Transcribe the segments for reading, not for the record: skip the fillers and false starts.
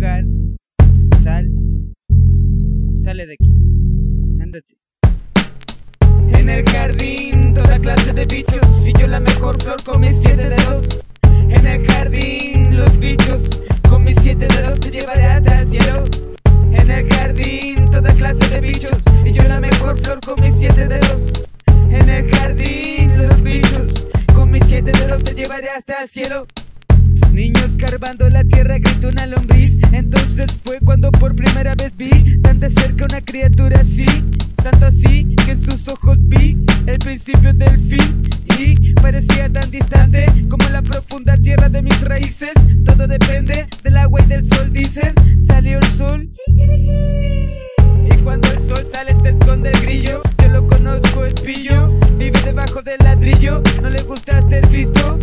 lugar. Sale de aquí. Ándate. En el jardín, toda clase de bichos, y yo la mejor flor con mis 7 dedos. En el jardín, los bichos, con mis 7 dedos te llevaré hasta el cielo. En el jardín, toda clase de bichos, y yo la mejor flor con mis 7 dedos. En el jardín, los bichos, con mis 7 dedos te llevaré hasta el cielo. Niños escarbando la tierra, gritó una lombriz. Entonces fue cuando por primera vez vi tan de cerca una criatura así, tanto así que en sus ojos vi el principio del fin. Y parecía tan distante como la profunda tierra de mis raíces. Todo depende del agua y del sol, dicen. Salió el sol y cuando el sol sale se esconde el grillo. Yo lo conozco, es pillo, vive debajo del ladrillo, no le gusta ser visto.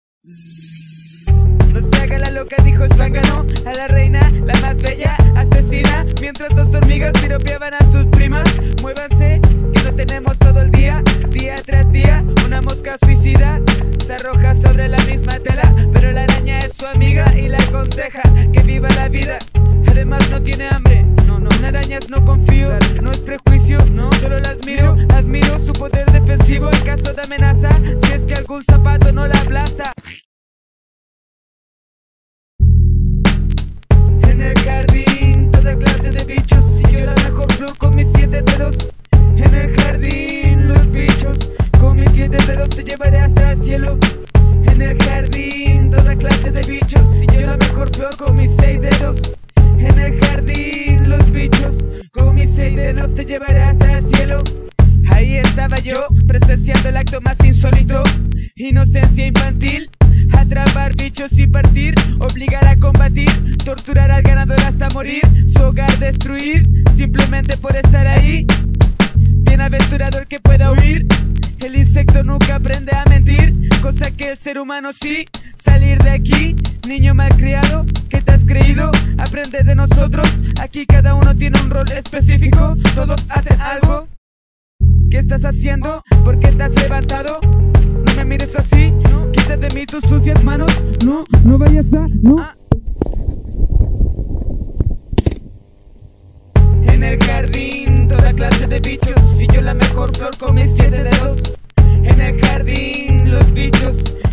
No se haga la loca, dijo Zángano a la reina, la más bella, asesina. Mientras dos hormigas piropeaban a sus primas. Muévanse, que no tenemos todo el día. Día tras día, una mosca suicida se arroja sobre la misma tela, pero la araña es su amiga y la aconseja que viva la vida. Además no tiene hambre, no, en arañas no confío. No es prejuicio, no, solo la admiro su poder defensivo en caso de amenaza, si es que algún zapato no la aplasta. En el jardín, toda clase de bichos, y yo la mejor flor con mis 7 dedos. En el jardín, los bichos, con mis 7 dedos te llevaré hasta el cielo. En el jardín, toda clase de bichos, y yo la mejor flor con mis 6 dedos. En el jardín, los bichos, con mis 6 dedos te llevaré hasta el cielo. Ahí estaba yo, presenciando el acto más insólito. Inocencia infantil, atrapar bichos y partir, obligar a combatir, torturar al ganador hasta morir, su hogar destruir, simplemente por estar ahí. Bienaventurado el que pueda huir, el insecto nunca aprende a mentir, cosa que el ser humano sí. Salir de aquí, niño malcriado, ¿qué te has creído? Aprende de nosotros, aquí cada uno tiene un rol específico, todos hacen algo. ¿Qué estás haciendo? ¿Por qué te has levantado? No me mires así, no, quita de mí tus sucias manos. No, no vayas a, no. En el jardín, toda clase de bichos, y yo la mejor flor con mis 7 dedos. En el jardín, los bichos,